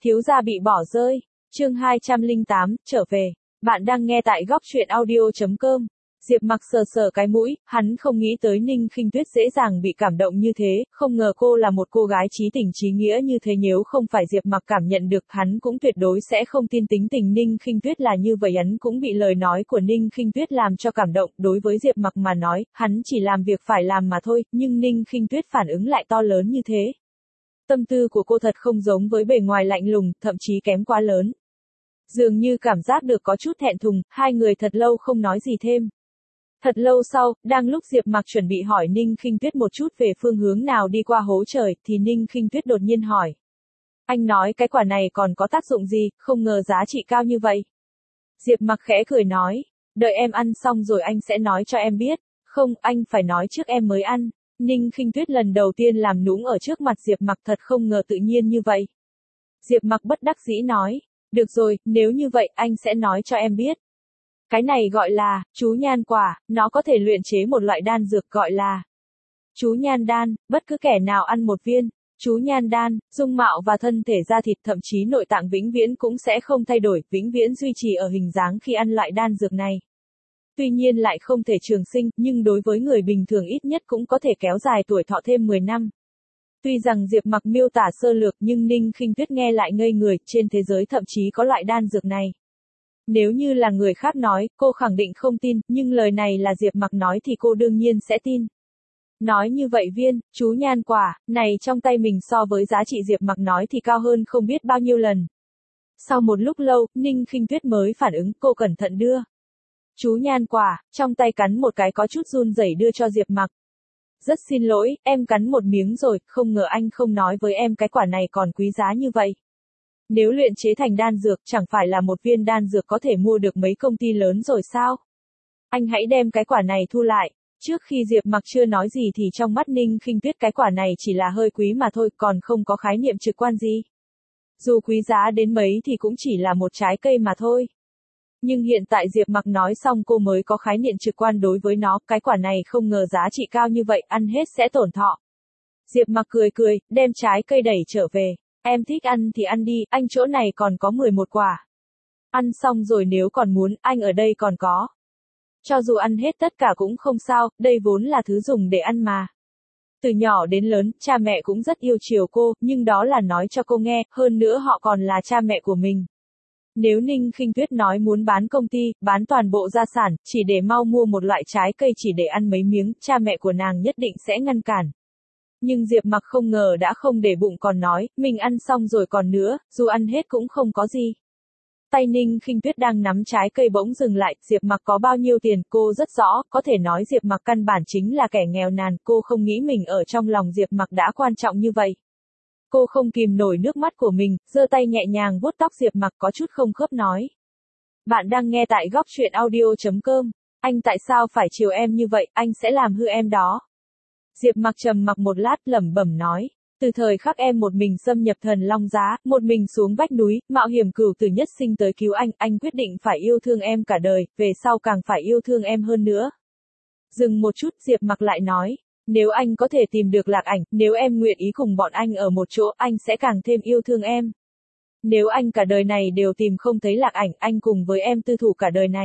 Thiếu gia bị bỏ rơi. Chương 208, trở về. Bạn đang nghe tại góc truyện audio.com. Diệp Mặc sờ sờ cái mũi, hắn không nghĩ tới Ninh Khinh Tuyết dễ dàng bị cảm động như thế, không ngờ cô là một cô gái chí tình chí nghĩa như thế, nếu không phải Diệp Mặc cảm nhận được, hắn cũng tuyệt đối sẽ không tin tính tình Ninh Khinh Tuyết là như vậy. Hắn cũng bị lời nói của Ninh Khinh Tuyết làm cho cảm động, đối với Diệp Mặc mà nói, hắn chỉ làm việc phải làm mà thôi, nhưng Ninh Khinh Tuyết phản ứng lại to lớn như thế. Tâm tư của cô thật không giống với bề ngoài lạnh lùng, thậm chí kém quá lớn. Dường như cảm giác được có chút thẹn thùng, hai người thật lâu không nói gì thêm. Thật lâu sau, đang lúc Diệp Mặc chuẩn bị hỏi Ninh Khinh Tuyết một chút về phương hướng nào đi qua hố trời, thì Ninh Khinh Tuyết đột nhiên hỏi. Anh nói cái quả này còn có tác dụng gì, không ngờ giá trị cao như vậy. Diệp Mặc khẽ cười nói, đợi em ăn xong rồi anh sẽ nói cho em biết. Không, anh phải nói trước em mới ăn. Ninh Khinh Tuyết lần đầu tiên làm nũng ở trước mặt Diệp Mặc, thật không ngờ tự nhiên như vậy. Diệp Mặc bất đắc dĩ nói, được rồi, nếu như vậy anh sẽ nói cho em biết. Cái này gọi là, chú nhan quả, nó có thể luyện chế một loại đan dược gọi là chú nhan đan, bất cứ kẻ nào ăn một viên. Chú nhan đan, dung mạo và thân thể da thịt thậm chí nội tạng vĩnh viễn cũng sẽ không thay đổi, vĩnh viễn duy trì ở hình dáng khi ăn loại đan dược này. Tuy nhiên lại không thể trường sinh, nhưng đối với người bình thường ít nhất cũng có thể kéo dài tuổi thọ thêm 10 năm. Tuy rằng Diệp Mặc miêu tả sơ lược nhưng Ninh Khinh Tuyết nghe lại ngây người, trên thế giới thậm chí có loại đan dược này. Nếu như là người khác nói, cô khẳng định không tin, nhưng lời này là Diệp Mặc nói thì cô đương nhiên sẽ tin. Nói như vậy viên, chú nhan quả, này trong tay mình so với giá trị Diệp Mặc nói thì cao hơn không biết bao nhiêu lần. Sau một lúc lâu, Ninh Khinh Tuyết mới phản ứng, cô cẩn thận đưa chú nhan quả, trong tay cắn một cái có chút run rẩy đưa cho Diệp Mặc. Rất xin lỗi, em cắn một miếng rồi, không ngờ anh không nói với em cái quả này còn quý giá như vậy. Nếu luyện chế thành đan dược, chẳng phải là một viên đan dược có thể mua được mấy công ty lớn rồi sao? Anh hãy đem cái quả này thu lại. Trước khi Diệp Mặc chưa nói gì thì trong mắt Ninh Khinh Tuyết cái quả này chỉ là hơi quý mà thôi, còn không có khái niệm trực quan gì. Dù quý giá đến mấy thì cũng chỉ là một trái cây mà thôi. Nhưng hiện tại Diệp Mặc nói xong cô mới có khái niệm trực quan đối với nó, cái quả này không ngờ giá trị cao như vậy, ăn hết sẽ tổn thọ. Diệp Mặc cười cười, đem trái cây đẩy trở về. Em thích ăn thì ăn đi, anh chỗ này còn có 11 quả. Ăn xong rồi nếu còn muốn, anh ở đây còn có. Cho dù ăn hết tất cả cũng không sao, đây vốn là thứ dùng để ăn mà. Từ nhỏ đến lớn, cha mẹ cũng rất yêu chiều cô, nhưng đó là nói cho cô nghe, hơn nữa họ còn là cha mẹ của mình. Nếu Ninh Khinh Tuyết nói muốn bán công ty, bán toàn bộ gia sản, chỉ để mau mua một loại trái cây chỉ để ăn mấy miếng, cha mẹ của nàng nhất định sẽ ngăn cản. Nhưng Diệp Mặc không ngờ đã không để bụng còn nói, mình ăn xong rồi còn nữa, dù ăn hết cũng không có gì. Tay Ninh Khinh Tuyết đang nắm trái cây bỗng dừng lại, Diệp Mặc có bao nhiêu tiền, cô rất rõ, có thể nói Diệp Mặc căn bản chính là kẻ nghèo nàn, cô không nghĩ mình ở trong lòng Diệp Mặc đã quan trọng như vậy. Cô không kìm nổi nước mắt của mình, giơ tay nhẹ nhàng vuốt tóc Diệp Mặc có chút không khớp nói. Bạn đang nghe tại góc truyện audio.com, anh tại sao phải chiều em như vậy, anh sẽ làm hư em đó. Diệp Mặc trầm mặc một lát lẩm bẩm nói, từ thời khắc em một mình xâm nhập Thần Long Giá, một mình xuống vách núi, mạo hiểm cửu tử nhất sinh tới cứu anh quyết định phải yêu thương em cả đời, về sau càng phải yêu thương em hơn nữa. Dừng một chút, Diệp Mặc lại nói, nếu anh có thể tìm được Lạc Ảnh, nếu em nguyện ý cùng bọn anh ở một chỗ, anh sẽ càng thêm yêu thương em. Nếu anh cả đời này đều tìm không thấy Lạc Ảnh, anh cùng với em tư thủ cả đời này.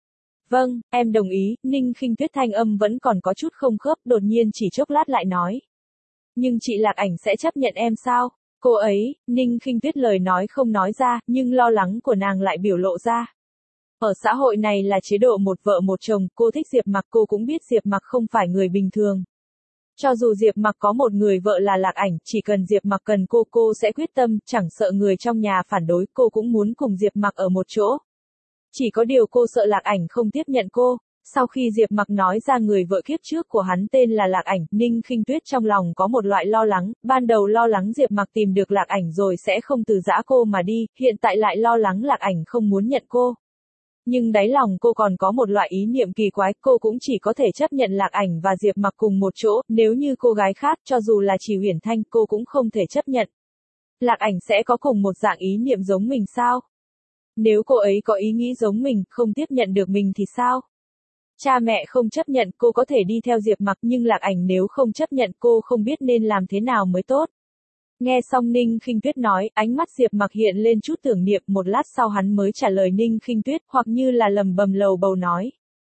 Vâng, em đồng ý, Ninh Khinh Tuyết thanh âm vẫn còn có chút không khớp, đột nhiên chỉ chốc lát lại nói. Nhưng chị Lạc Ảnh sẽ chấp nhận em sao? Cô ấy, Ninh Khinh Tuyết lời nói không nói ra, nhưng lo lắng của nàng lại biểu lộ ra. Ở xã hội này là chế độ một vợ một chồng, cô thích Diệp Mặc, cô cũng biết Diệp Mặc không phải người bình thường. Cho dù Diệp Mặc có một người vợ là Lạc Ảnh, chỉ cần Diệp Mặc cần cô sẽ quyết tâm, chẳng sợ người trong nhà phản đối, cô cũng muốn cùng Diệp Mặc ở một chỗ. Chỉ có điều cô sợ Lạc Ảnh không tiếp nhận cô. Sau khi Diệp Mặc nói ra người vợ kiếp trước của hắn tên là Lạc Ảnh, Ninh Khinh Tuyết trong lòng có một loại lo lắng, ban đầu lo lắng Diệp Mặc tìm được Lạc Ảnh rồi sẽ không từ giã cô mà đi, hiện tại lại lo lắng Lạc Ảnh không muốn nhận cô. Nhưng đáy lòng cô còn có một loại ý niệm kỳ quái, cô cũng chỉ có thể chấp nhận Lạc Ảnh và Diệp Mặc cùng một chỗ, nếu như cô gái khác, cho dù là Chỉ Uyển Thanh, cô cũng không thể chấp nhận. Lạc Ảnh sẽ có cùng một dạng ý niệm giống mình sao? Nếu cô ấy có ý nghĩ giống mình, không tiếp nhận được mình thì sao? Cha mẹ không chấp nhận, cô có thể đi theo Diệp Mặc, nhưng Lạc Ảnh nếu không chấp nhận, cô không biết nên làm thế nào mới tốt. Nghe xong Ninh Khinh Tuyết nói, ánh mắt Diệp Mặc hiện lên chút tưởng niệm, một lát sau hắn mới trả lời Ninh Khinh Tuyết, hoặc như là lầm bầm lầu bầu nói.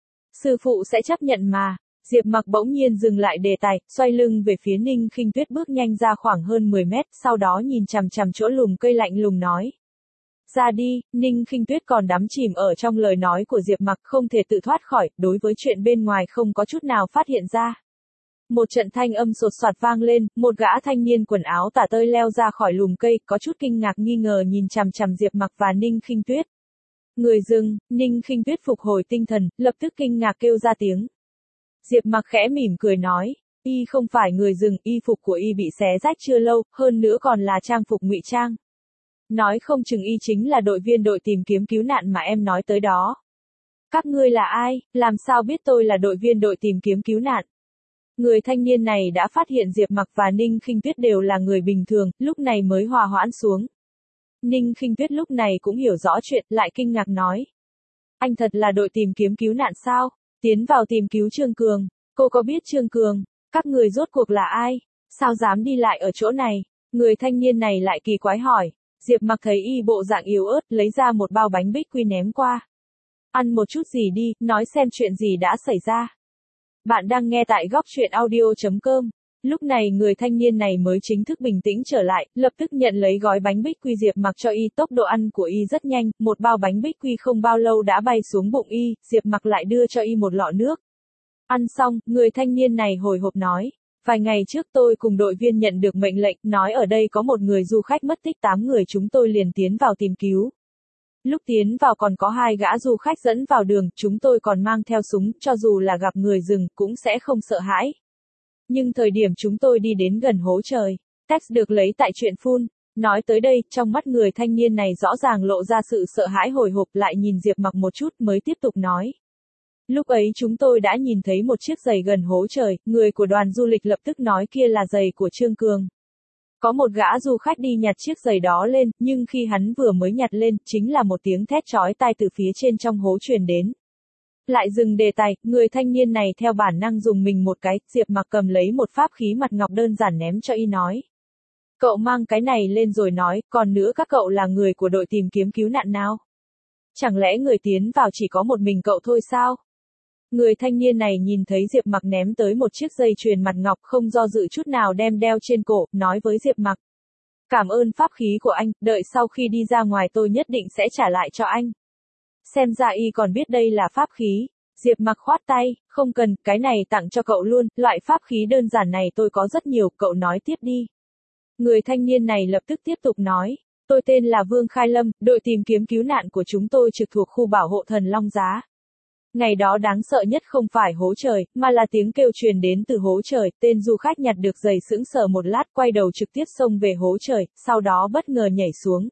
Sư phụ sẽ chấp nhận mà. Diệp Mặc bỗng nhiên dừng lại đề tài, xoay lưng về phía Ninh Khinh Tuyết bước nhanh ra khoảng hơn 10 mét, sau đó nhìn chằm chằm chỗ lùm cây lạnh lùng nói. Ra đi, Ninh Khinh Tuyết còn đắm chìm ở trong lời nói của Diệp Mặc không thể tự thoát khỏi, đối với chuyện bên ngoài không có chút nào phát hiện ra. Một trận thanh âm sột soạt vang lên, một gã thanh niên quần áo tả tơi leo ra khỏi lùm cây, có chút kinh ngạc nghi ngờ nhìn chằm chằm Diệp Mặc và Ninh Khinh Tuyết. Người dừng, Ninh Khinh Tuyết phục hồi tinh thần, lập tức kinh ngạc kêu ra tiếng. Diệp Mặc khẽ mỉm cười nói, y không phải người rừng, y phục của y bị xé rách chưa lâu, hơn nữa còn là trang phục ngụy trang. Nói không chừng y chính là đội viên đội tìm kiếm cứu nạn mà em nói tới đó. Các ngươi là ai, làm sao biết tôi là đội viên đội tìm kiếm cứu nạn? Người thanh niên này đã phát hiện Diệp Mặc và Ninh Khinh Tuyết đều là người bình thường, lúc này mới hòa hoãn xuống. Ninh Khinh Tuyết lúc này cũng hiểu rõ chuyện, lại kinh ngạc nói. Anh thật là đội tìm kiếm cứu nạn sao? Tiến vào tìm cứu Trương Cường. Cô có biết Trương Cường? Các người rốt cuộc là ai? Sao dám đi lại ở chỗ này? Người thanh niên này lại kỳ quái hỏi. Diệp Mặc thấy y bộ dạng yếu ớt, lấy ra một bao bánh bích quy ném qua. Ăn một chút gì đi, nói xem chuyện gì đã xảy ra. Bạn đang nghe tại góc truyện audio.com. Lúc này người thanh niên này mới chính thức bình tĩnh trở lại, lập tức nhận lấy gói bánh bích quy Diệp Mặc cho y, tốc độ ăn của y rất nhanh, một bao bánh bích quy không bao lâu đã bay xuống bụng y, Diệp Mặc lại đưa cho y một lọ nước. Ăn xong, người thanh niên này hồi hộp nói, vài ngày trước tôi cùng đội viên nhận được mệnh lệnh, nói ở đây có một người du khách mất tích 8 người, chúng tôi liền tiến vào tìm cứu. Lúc tiến vào còn có 2 gã du khách dẫn vào đường, chúng tôi còn mang theo súng, cho dù là gặp người rừng, cũng sẽ không sợ hãi. Nhưng thời điểm chúng tôi đi đến gần hố trời, text được lấy tại chuyện phun. Nói tới đây, trong mắt người thanh niên này rõ ràng lộ ra sự sợ hãi hồi hộp, lại nhìn Diệp Mặc một chút mới tiếp tục nói. Lúc ấy chúng tôi đã nhìn thấy một chiếc giày gần hố trời, người của đoàn du lịch lập tức nói kia là giày của Trương Cường. Có một gã du khách đi nhặt chiếc giày đó lên, nhưng khi hắn vừa mới nhặt lên, chính là một tiếng thét chói tai từ phía trên trong hố truyền đến. Lại dừng đề tài, người thanh niên này theo bản năng dùng mình một cái, Diệp Mặc cầm lấy một pháp khí mặt ngọc đơn giản ném cho y nói. Cậu mang cái này lên rồi nói, còn nữa các cậu là người của đội tìm kiếm cứu nạn nào? Chẳng lẽ người tiến vào chỉ có một mình cậu thôi sao? Người thanh niên này nhìn thấy Diệp Mặc ném tới một chiếc dây chuyền mặt ngọc không do dự chút nào đem đeo trên cổ, nói với Diệp Mặc. Cảm ơn pháp khí của anh, đợi sau khi đi ra ngoài tôi nhất định sẽ trả lại cho anh. Xem ra y còn biết đây là pháp khí. Diệp Mặc khoát tay, không cần, cái này tặng cho cậu luôn, loại pháp khí đơn giản này tôi có rất nhiều, cậu nói tiếp đi. Người thanh niên này lập tức tiếp tục nói, tôi tên là Vương Khai Lâm, đội tìm kiếm cứu nạn của chúng tôi trực thuộc khu bảo hộ Thần Long Giá. Ngày đó đáng sợ nhất không phải hố trời, mà là tiếng kêu truyền đến từ hố trời, tên du khách nhặt được giày sững sờ một lát quay đầu trực tiếp xông về hố trời, sau đó bất ngờ nhảy xuống.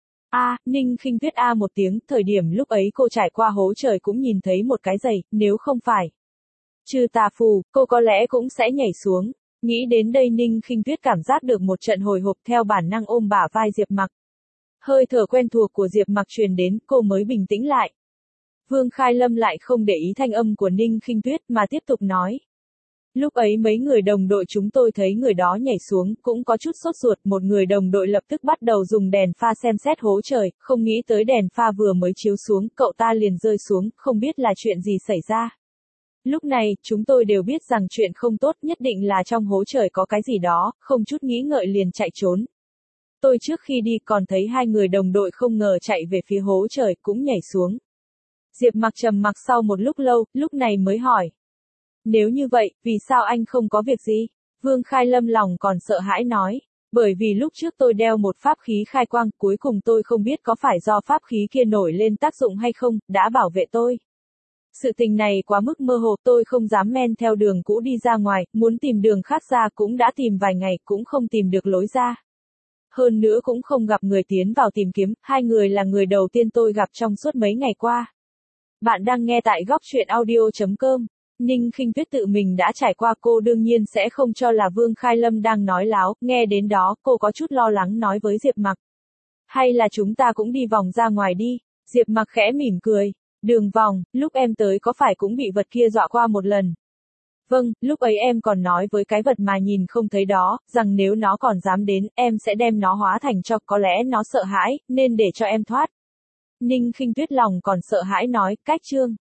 Ninh Khinh Tuyết một tiếng, thời điểm lúc ấy cô trải qua hố trời cũng nhìn thấy một cái giày, nếu không phải trừ tà phù, cô có lẽ cũng sẽ nhảy xuống. Nghĩ đến đây Ninh Khinh Tuyết cảm giác được một trận hồi hộp, theo bản năng ôm bả vai Diệp Mặc. Hơi thở quen thuộc của Diệp Mặc truyền đến, cô mới bình tĩnh lại. Vương Khai Lâm lại không để ý thanh âm của Ninh Khinh Tuyết mà tiếp tục nói. Lúc ấy mấy người đồng đội chúng tôi thấy người đó nhảy xuống, cũng có chút sốt ruột, một người đồng đội lập tức bắt đầu dùng đèn pha xem xét hố trời, không nghĩ tới đèn pha vừa mới chiếu xuống, cậu ta liền rơi xuống, không biết là chuyện gì xảy ra. Lúc này, chúng tôi đều biết rằng chuyện không tốt, nhất định là trong hố trời có cái gì đó, không chút nghĩ ngợi liền chạy trốn. Tôi trước khi đi còn thấy 2 người đồng đội không ngờ chạy về phía hố trời, cũng nhảy xuống. Diệp Mặc trầm mặc sau một lúc lâu, lúc này mới hỏi. Nếu như vậy, vì sao anh không có việc gì? Vương Khai Lâm lòng còn sợ hãi nói. Bởi vì lúc trước tôi đeo một pháp khí khai quang, cuối cùng tôi không biết có phải do pháp khí kia nổi lên tác dụng hay không, đã bảo vệ tôi. Sự tình này quá mức mơ hồ, tôi không dám men theo đường cũ đi ra ngoài, muốn tìm đường khác ra cũng đã tìm vài ngày, cũng không tìm được lối ra. Hơn nữa cũng không gặp người tiến vào tìm kiếm, 2 người là người đầu tiên tôi gặp trong suốt mấy ngày qua. Bạn đang nghe tại góc truyện audio.com. Ninh Khinh Tuyết tự mình đã trải qua, cô đương nhiên sẽ không cho là Vương Khai Lâm đang nói láo, nghe đến đó, cô có chút lo lắng nói với Diệp Mặc. Hay là chúng ta cũng đi vòng ra ngoài đi, Diệp Mặc khẽ mỉm cười. Đường vòng, lúc em tới có phải cũng bị vật kia dọa qua một lần. Vâng, lúc ấy em còn nói với cái vật mà nhìn không thấy đó, rằng nếu nó còn dám đến, em sẽ đem nó hóa thành cho, có lẽ nó sợ hãi, nên để cho em thoát. Ninh Khinh Tuyết lòng còn sợ hãi nói, cách Trương